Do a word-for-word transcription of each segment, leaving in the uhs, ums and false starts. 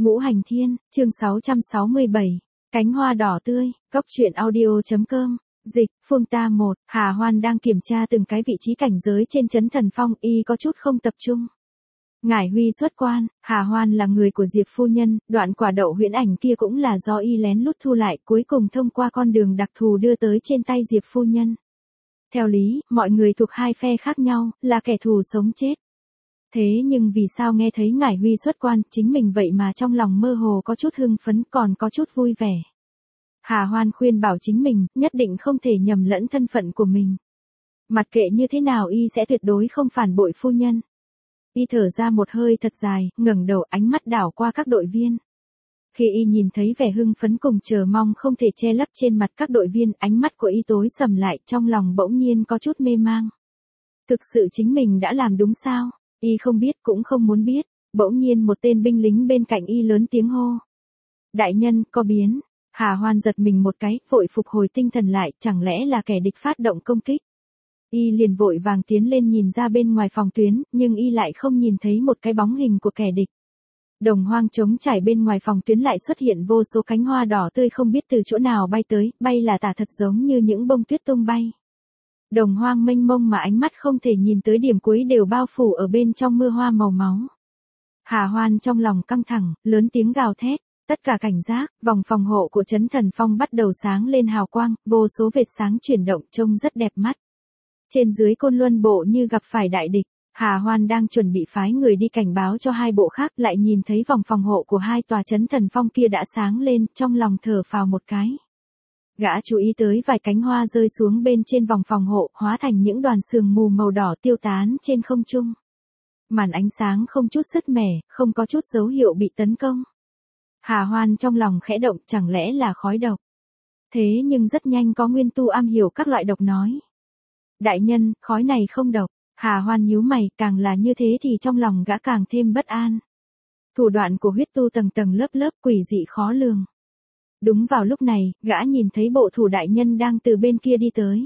Ngũ Hành Thiên, chương sáu trăm sáu mươi bảy, cánh hoa đỏ tươi, cốc truyện audio.com, dịch, Phương ta một, Hà Hoan đang kiểm tra từng cái vị trí cảnh giới trên Chấn Thần Phong, y có chút không tập trung. Ngải Huy xuất quan, Hà Hoan là người của Diệp phu nhân, đoạn quả đậu huyễn ảnh kia cũng là do y lén lút thu lại, cuối cùng thông qua con đường đặc thù đưa tới trên tay Diệp phu nhân. Theo lý, mọi người thuộc hai phe khác nhau, là kẻ thù sống chết. Thế nhưng vì sao nghe thấy Ngải Huy xuất quan, chính mình vậy mà trong lòng mơ hồ có chút hưng phấn, còn có chút vui vẻ. Hà Hoan khuyên bảo chính mình, nhất định không thể nhầm lẫn thân phận của mình. Mặc kệ như thế nào y sẽ tuyệt đối không phản bội phu nhân. Y thở ra một hơi thật dài, ngẩng đầu, ánh mắt đảo qua các đội viên. Khi y nhìn thấy vẻ hưng phấn cùng chờ mong không thể che lấp trên mặt các đội viên, ánh mắt của y tối sầm lại, trong lòng bỗng nhiên có chút mê mang. Thực sự chính mình đã làm đúng sao? Y không biết cũng không muốn biết, bỗng nhiên một tên binh lính bên cạnh y lớn tiếng hô. Đại nhân, có biến. Hà Hoan giật mình một cái, vội phục hồi tinh thần lại, chẳng lẽ là kẻ địch phát động công kích. Y liền vội vàng tiến lên nhìn ra bên ngoài phòng tuyến, nhưng y lại không nhìn thấy một cái bóng hình của kẻ địch. Đồng hoang trống trải bên ngoài phòng tuyến lại xuất hiện vô số cánh hoa đỏ tươi không biết từ chỗ nào bay tới, bay là tả thật giống như những bông tuyết tung bay. Đồng hoang mênh mông mà ánh mắt không thể nhìn tới điểm cuối đều bao phủ ở bên trong mưa hoa màu máu. Hà Hoan trong lòng căng thẳng, lớn tiếng gào thét, tất cả cảnh giác, vòng phòng hộ của Chấn Thần Phong bắt đầu sáng lên hào quang, vô số vệt sáng chuyển động trông rất đẹp mắt. Trên dưới Côn Luân bộ như gặp phải đại địch, Hà Hoan đang chuẩn bị phái người đi cảnh báo cho hai bộ khác, lại nhìn thấy vòng phòng hộ của hai tòa Chấn Thần Phong kia đã sáng lên, trong lòng thở phào một cái. Gã chú ý tới vài cánh hoa rơi xuống bên trên vòng phòng hộ, hóa thành những đoàn sương mù màu đỏ tiêu tán trên không trung. Màn ánh sáng không chút sứt mẻ, không có chút dấu hiệu bị tấn công. Hà Hoan trong lòng khẽ động, chẳng lẽ là khói độc. Thế nhưng rất nhanh có nguyên tu am hiểu các loại độc nói. Đại nhân, khói này không độc. Hà Hoan nhíu mày, càng là như thế thì trong lòng gã càng thêm bất an. Thủ đoạn của huyết tu tầng tầng lớp lớp quỷ dị khó lường. Đúng vào lúc này, gã nhìn thấy bộ thủ đại nhân đang từ bên kia đi tới.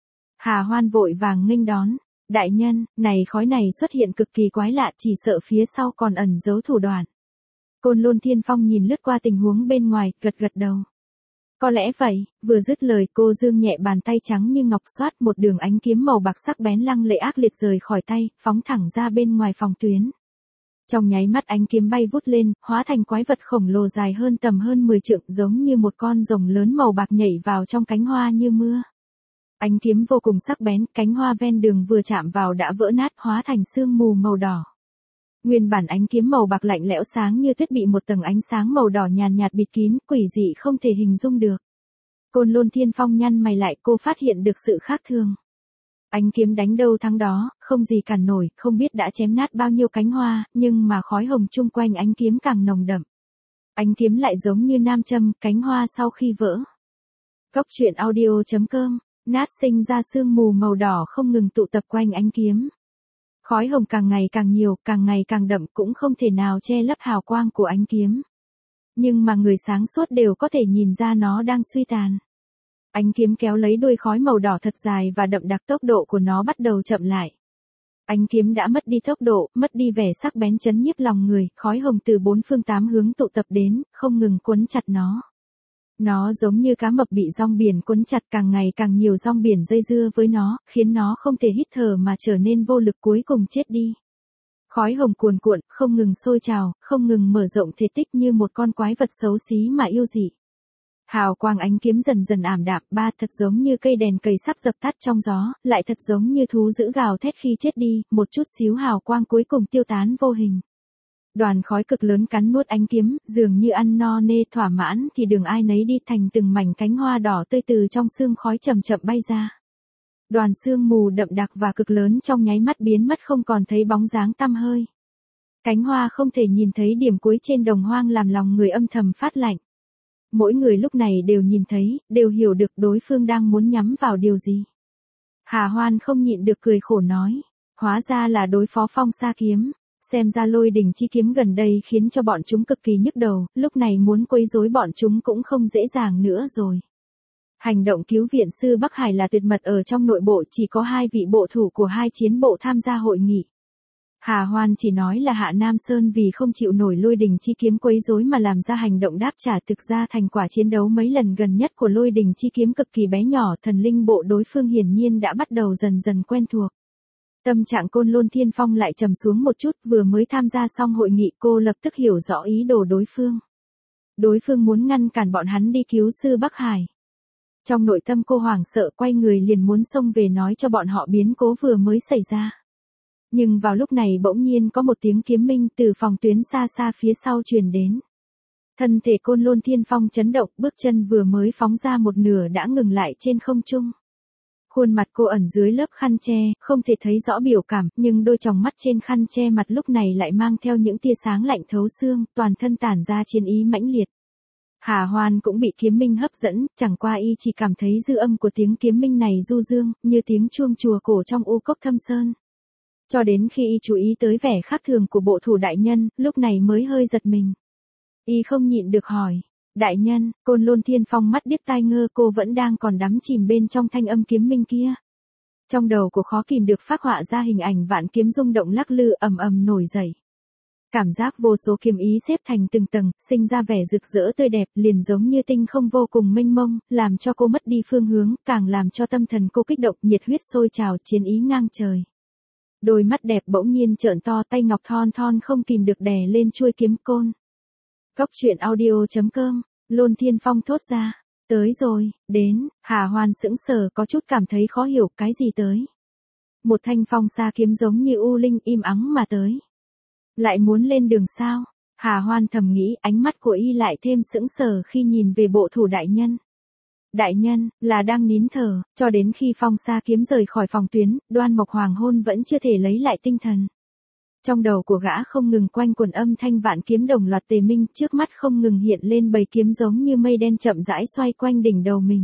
Hà Hoan vội vàng nghênh đón. Đại nhân, này khói này xuất hiện cực kỳ quái lạ, chỉ sợ phía sau còn ẩn giấu thủ đoạn. Côn Lôn Thiên Phong nhìn lướt qua tình huống bên ngoài, gật gật đầu. Có lẽ vậy, vừa dứt lời cô dương nhẹ bàn tay trắng như ngọc xoát một đường ánh kiếm màu bạc sắc bén lăng lệ ác liệt rời khỏi tay, phóng thẳng ra bên ngoài phòng tuyến. Trong nháy mắt ánh kiếm bay vút lên, hóa thành quái vật khổng lồ dài hơn tầm hơn mười trượng, giống như một con rồng lớn màu bạc nhảy vào trong cánh hoa như mưa. Ánh kiếm vô cùng sắc bén, cánh hoa ven đường vừa chạm vào đã vỡ nát, hóa thành sương mù màu đỏ. Nguyên bản ánh kiếm màu bạc lạnh lẽo sáng như tuyết bị một tầng ánh sáng màu đỏ nhàn nhạt bịt kín, quỷ dị không thể hình dung được. Côn Lôn Thiên Phong nhăn mày lại, cô phát hiện được sự khác thường. Ánh kiếm đánh đâu thắng đó, không gì cản nổi, không biết đã chém nát bao nhiêu cánh hoa, nhưng mà khói hồng chung quanh ánh kiếm càng nồng đậm. Ánh kiếm lại giống như nam châm, cánh hoa sau khi vỡ. Cốc truyện audio.com, nát sinh ra sương mù màu đỏ không ngừng tụ tập quanh ánh kiếm. Khói hồng càng ngày càng nhiều, càng ngày càng đậm, cũng không thể nào che lấp hào quang của ánh kiếm. Nhưng mà người sáng suốt đều có thể nhìn ra nó đang suy tàn. Ánh kiếm kéo lấy đuôi khói màu đỏ thật dài và đậm đặc, tốc độ của nó bắt đầu chậm lại. Ánh kiếm đã mất đi tốc độ, mất đi vẻ sắc bén chấn nhiếp lòng người, khói hồng từ bốn phương tám hướng tụ tập đến, không ngừng quấn chặt nó. Nó giống như cá mập bị rong biển quấn chặt, càng ngày càng nhiều rong biển dây dưa với nó, khiến nó không thể hít thở mà trở nên vô lực, cuối cùng chết đi. Khói hồng cuồn cuộn, không ngừng sôi trào, không ngừng mở rộng thể tích như một con quái vật xấu xí mà yêu dị. Hào quang ánh kiếm dần dần ảm đạm, ba thật giống như cây đèn cầy sắp dập tắt trong gió, lại thật giống như thú dữ gào thét khi chết đi, một chút xíu hào quang cuối cùng tiêu tán vô hình. Đoàn khói cực lớn cắn nuốt ánh kiếm, dường như ăn no nê thỏa mãn thì đường ai nấy đi, thành từng mảnh cánh hoa đỏ tươi từ trong sương khói chậm chậm bay ra. Đoàn sương mù đậm đặc và cực lớn trong nháy mắt biến mất, không còn thấy bóng dáng tăm hơi. Cánh hoa không thể nhìn thấy điểm cuối trên đồng hoang làm lòng người âm thầm phát lạnh. Mỗi người lúc này đều nhìn thấy, đều hiểu được đối phương đang muốn nhắm vào điều gì. Hà Hoan không nhịn được cười khổ nói, hóa ra là đối phó Phong Sa kiếm. Xem ra Lôi Đỉnh chi kiếm gần đây khiến cho bọn chúng cực kỳ nhức đầu, lúc này muốn quấy rối bọn chúng cũng không dễ dàng nữa rồi. Hành động cứu viện sư Bắc Hải là tuyệt mật ở trong nội bộ, chỉ có hai vị bộ thủ của hai chiến bộ tham gia hội nghị. Hà Hoan chỉ nói là Hạ Nam Sơn vì không chịu nổi lôi đình chi kiếm quấy rối mà làm ra hành động đáp trả, thực ra thành quả chiến đấu mấy lần gần nhất của lôi đình chi kiếm cực kỳ bé nhỏ, thần linh bộ đối phương hiển nhiên đã bắt đầu dần dần quen thuộc. Tâm trạng Côn Lôn Thiên Phong lại trầm xuống một chút, vừa mới tham gia xong hội nghị cô lập tức hiểu rõ ý đồ đối phương. Đối phương muốn ngăn cản bọn hắn đi cứu sư Bắc Hải. Trong nội tâm cô hoảng sợ, quay người liền muốn xông về nói cho bọn họ biến cố vừa mới xảy ra. Nhưng vào lúc này bỗng nhiên có một tiếng kiếm minh từ phòng tuyến xa xa phía sau truyền đến. Thân thể Côn Lôn Thiên Phong chấn động, bước chân vừa mới phóng ra một nửa đã ngừng lại trên không trung. Khuôn mặt cô ẩn dưới lớp khăn che, không thể thấy rõ biểu cảm, nhưng đôi tròng mắt trên khăn che mặt lúc này lại mang theo những tia sáng lạnh thấu xương, toàn thân tản ra chiến ý mãnh liệt. Hà Hoan cũng bị kiếm minh hấp dẫn, chẳng qua y chỉ cảm thấy dư âm của tiếng kiếm minh này du dương, như tiếng chuông chùa cổ trong u cốc thâm sơn. Cho đến khi y chú ý tới vẻ khác thường của bộ thủ đại nhân, lúc này mới hơi giật mình. Y không nhịn được hỏi. Đại nhân, Côn Lôn Thiên Phong mắt điếc tai ngơ, cô vẫn đang còn đắm chìm bên trong thanh âm kiếm minh kia. Trong đầu cô khó kìm được phác họa ra hình ảnh vạn kiếm rung động lắc lư ầm ầm nổi dậy. Cảm giác vô số kiếm ý xếp thành từng tầng, sinh ra vẻ rực rỡ tươi đẹp, liền giống như tinh không vô cùng mênh mông, làm cho cô mất đi phương hướng, càng làm cho tâm thần cô kích động, nhiệt huyết sôi trào, chiến ý ngang trời. Đôi mắt đẹp bỗng nhiên trợn to, tay ngọc thon thon không kìm được đè lên chuôi kiếm côn. Cốc truyện audio chấm com, Lôn Thiên Phong thốt ra. Tới rồi, đến, Hà Hoan sững sờ có chút cảm thấy khó hiểu, cái gì tới. Một thanh phong sa kiếm giống như u linh im ắng mà tới. Lại muốn lên đường sao? Hà Hoan thầm nghĩ, ánh mắt của y lại thêm sững sờ khi nhìn về bộ thủ đại nhân. Đại nhân, là đang nín thở, cho đến khi phong sa kiếm rời khỏi phòng tuyến, Đoan Mộc Hoàng Hôn vẫn chưa thể lấy lại tinh thần. Trong đầu của gã không ngừng quanh quẩn âm thanh vạn kiếm đồng loạt tề minh, trước mắt không ngừng hiện lên bầy kiếm giống như mây đen chậm rãi xoay quanh đỉnh đầu mình.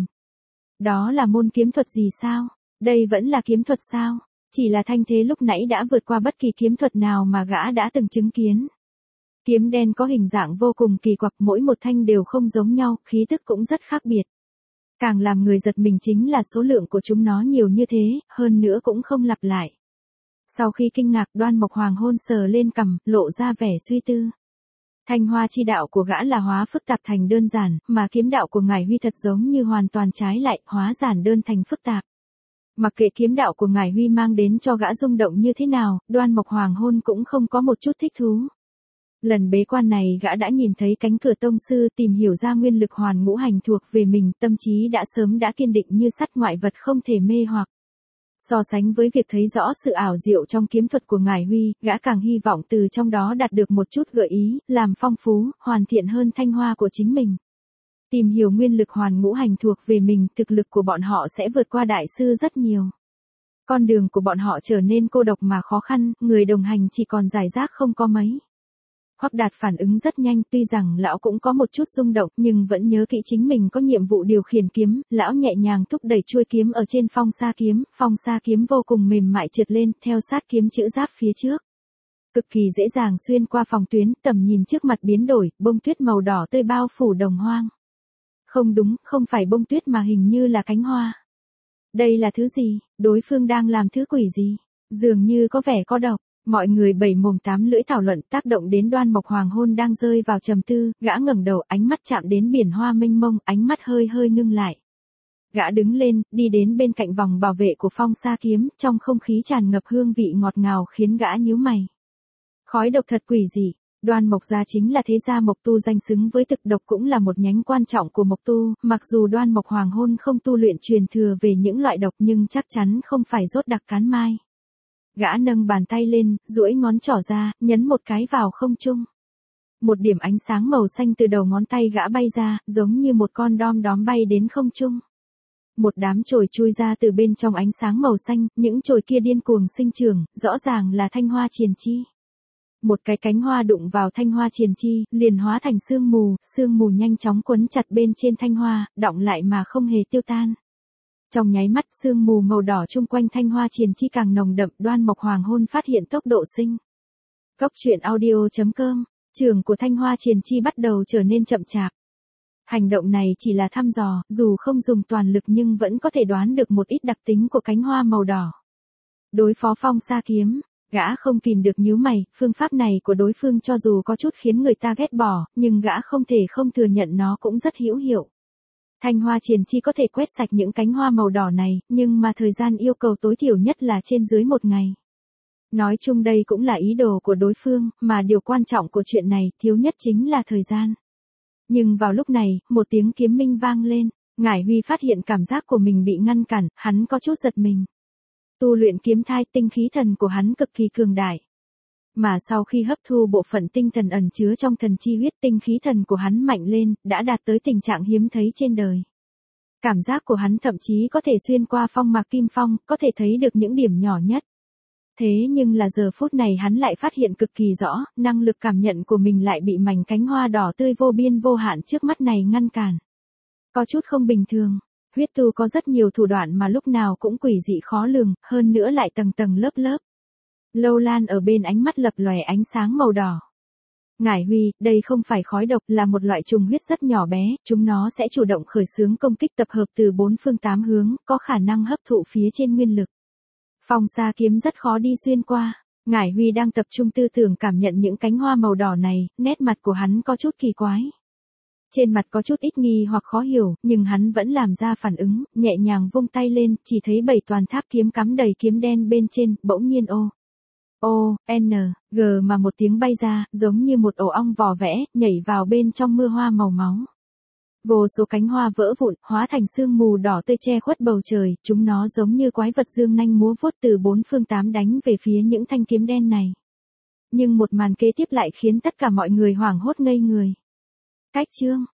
Đó là môn kiếm thuật gì sao? Đây vẫn là kiếm thuật sao? Chỉ là thanh thế lúc nãy đã vượt qua bất kỳ kiếm thuật nào mà gã đã từng chứng kiến. Kiếm đen có hình dạng vô cùng kỳ quặc, mỗi một thanh đều không giống nhau, khí tức cũng rất khác biệt. Càng làm người giật mình chính là số lượng của chúng nó nhiều như thế, hơn nữa cũng không lặp lại. Sau khi kinh ngạc, Đoan Mộc Hoàng Hôn sờ lên cằm, lộ ra vẻ suy tư. Thanh hoa chi đạo của gã là hóa phức tạp thành đơn giản, mà kiếm đạo của Ngải Huy thật giống như hoàn toàn trái lại, hóa giản đơn thành phức tạp. Mặc kệ kiếm đạo của Ngải Huy mang đến cho gã rung động như thế nào, Đoan Mộc Hoàng Hôn cũng không có một chút thích thú. Lần bế quan này gã đã nhìn thấy cánh cửa tông sư, tìm hiểu ra nguyên lực hoàn ngũ hành thuộc về mình, tâm trí đã sớm đã kiên định như sắt, ngoại vật không thể mê hoặc. So sánh với việc thấy rõ sự ảo diệu trong kiếm thuật của Ngải Huy, gã càng hy vọng từ trong đó đạt được một chút gợi ý, làm phong phú, hoàn thiện hơn thanh hoa của chính mình. Tìm hiểu nguyên lực hoàn ngũ hành thuộc về mình, thực lực của bọn họ sẽ vượt qua đại sư rất nhiều. Con đường của bọn họ trở nên cô độc mà khó khăn, người đồng hành chỉ còn rải rác không có mấy. Hoắc Đạt phản ứng rất nhanh, tuy rằng lão cũng có một chút rung động nhưng vẫn nhớ kỹ chính mình có nhiệm vụ điều khiển kiếm, lão nhẹ nhàng thúc đẩy chuôi kiếm ở trên phong sa kiếm, phong sa kiếm vô cùng mềm mại trượt lên, theo sát kiếm chữ giáp phía trước. Cực kỳ dễ dàng xuyên qua phòng tuyến, tầm nhìn trước mặt biến đổi, bông tuyết màu đỏ tươi bao phủ đồng hoang. Không đúng, không phải bông tuyết mà hình như là cánh hoa. Đây là thứ gì? Đối phương đang làm thứ quỷ gì? Dường như có vẻ có độc. Mọi người bảy mồm tám lưỡi thảo luận, tác động đến Đoan Mộc Hoàng Hôn đang rơi vào trầm tư, gã ngẩng đầu, ánh mắt chạm đến biển hoa mênh mông, ánh mắt hơi hơi ngưng lại. Gã đứng lên, đi đến bên cạnh vòng bảo vệ của phong sa kiếm, trong không khí tràn ngập hương vị ngọt ngào khiến gã nhíu mày. Khói độc thật quỷ dị. Đoan Mộc gia chính là thế gia Mộc Tu danh xứng với thực độc, cũng là một nhánh quan trọng của Mộc Tu, mặc dù Đoan Mộc Hoàng Hôn không tu luyện truyền thừa về những loại độc nhưng chắc chắn không phải rốt đặc cán mai. Gã nâng bàn tay lên, duỗi ngón trỏ ra, nhấn một cái vào không trung. Một điểm ánh sáng màu xanh từ đầu ngón tay gã bay ra, giống như một con đom đóm bay đến không trung. Một đám chồi chui ra từ bên trong ánh sáng màu xanh, những chồi kia điên cuồng sinh trưởng, rõ ràng là thanh hoa triền chi. Một cái cánh hoa đụng vào thanh hoa triền chi, liền hóa thành sương mù, sương mù nhanh chóng quấn chặt bên trên thanh hoa, đọng lại mà không hề tiêu tan. Trong nháy mắt, sương mù màu đỏ chung quanh thanh hoa triền chi càng nồng đậm, Đoan Mộc Hoàng Hôn phát hiện tốc độ sinh. Cốc truyện audio chấm com, trường của thanh hoa triền chi bắt đầu trở nên chậm chạp. Hành động này chỉ là thăm dò, dù không dùng toàn lực nhưng vẫn có thể đoán được một ít đặc tính của cánh hoa màu đỏ. Đối phó phong sa kiếm, Gã không kìm được nhíu mày, phương pháp này của đối phương cho dù có chút khiến người ta ghét bỏ, nhưng gã không thể không thừa nhận nó cũng rất hữu hiệu. Thanh hoa triền chi có thể quét sạch những cánh hoa màu đỏ này, nhưng mà thời gian yêu cầu tối thiểu nhất là trên dưới một ngày. Nói chung đây cũng là ý đồ của đối phương, mà điều quan trọng của chuyện này thiếu nhất chính là thời gian. Nhưng vào lúc này, một tiếng kiếm minh vang lên, Ngải Huy phát hiện cảm giác của mình bị ngăn cản, hắn có chút giật mình. Tu luyện kiếm thai, tinh khí thần của hắn cực kỳ cường đại. Mà sau khi hấp thu bộ phận tinh thần ẩn chứa trong thần chi huyết, tinh khí thần của hắn mạnh lên, đã đạt tới tình trạng hiếm thấy trên đời. Cảm giác của hắn thậm chí có thể xuyên qua phong mạc kim phong, có thể thấy được những điểm nhỏ nhất. Thế nhưng là giờ phút này hắn lại phát hiện cực kỳ rõ, năng lực cảm nhận của mình lại bị mảnh cánh hoa đỏ tươi vô biên vô hạn trước mắt này ngăn cản. Có chút không bình thường, huyết tu có rất nhiều thủ đoạn mà lúc nào cũng quỷ dị khó lường, hơn nữa lại tầng tầng lớp lớp. Lâu Lan ở bên ánh mắt lập lòe ánh sáng màu đỏ. Ngải Huy, đây không phải khói độc, là một loại trùng huyết rất nhỏ bé, chúng nó sẽ chủ động khởi xướng công kích tập hợp từ bốn phương tám hướng, có khả năng hấp thụ phía trên nguyên lực. Phong sa kiếm rất khó đi xuyên qua. Ngải Huy đang tập trung tư tưởng cảm nhận những cánh hoa màu đỏ này, nét mặt của hắn có chút kỳ quái. Trên mặt có chút ít nghi hoặc khó hiểu, nhưng hắn vẫn làm ra phản ứng, nhẹ nhàng vung tay lên, chỉ thấy bảy toàn tháp kiếm cắm đầy kiếm đen bên trên, bỗng nhiên ô. O, N, G mà một tiếng bay ra, giống như một ổ ong vò vẽ, nhảy vào bên trong mưa hoa màu máu. Vô số cánh hoa vỡ vụn, hóa thành sương mù đỏ tươi che khuất bầu trời, chúng nó giống như quái vật dương nanh múa vuốt từ bốn phương tám đánh về phía những thanh kiếm đen này. Nhưng một màn kế tiếp lại khiến tất cả mọi người hoảng hốt ngây người. Cách chương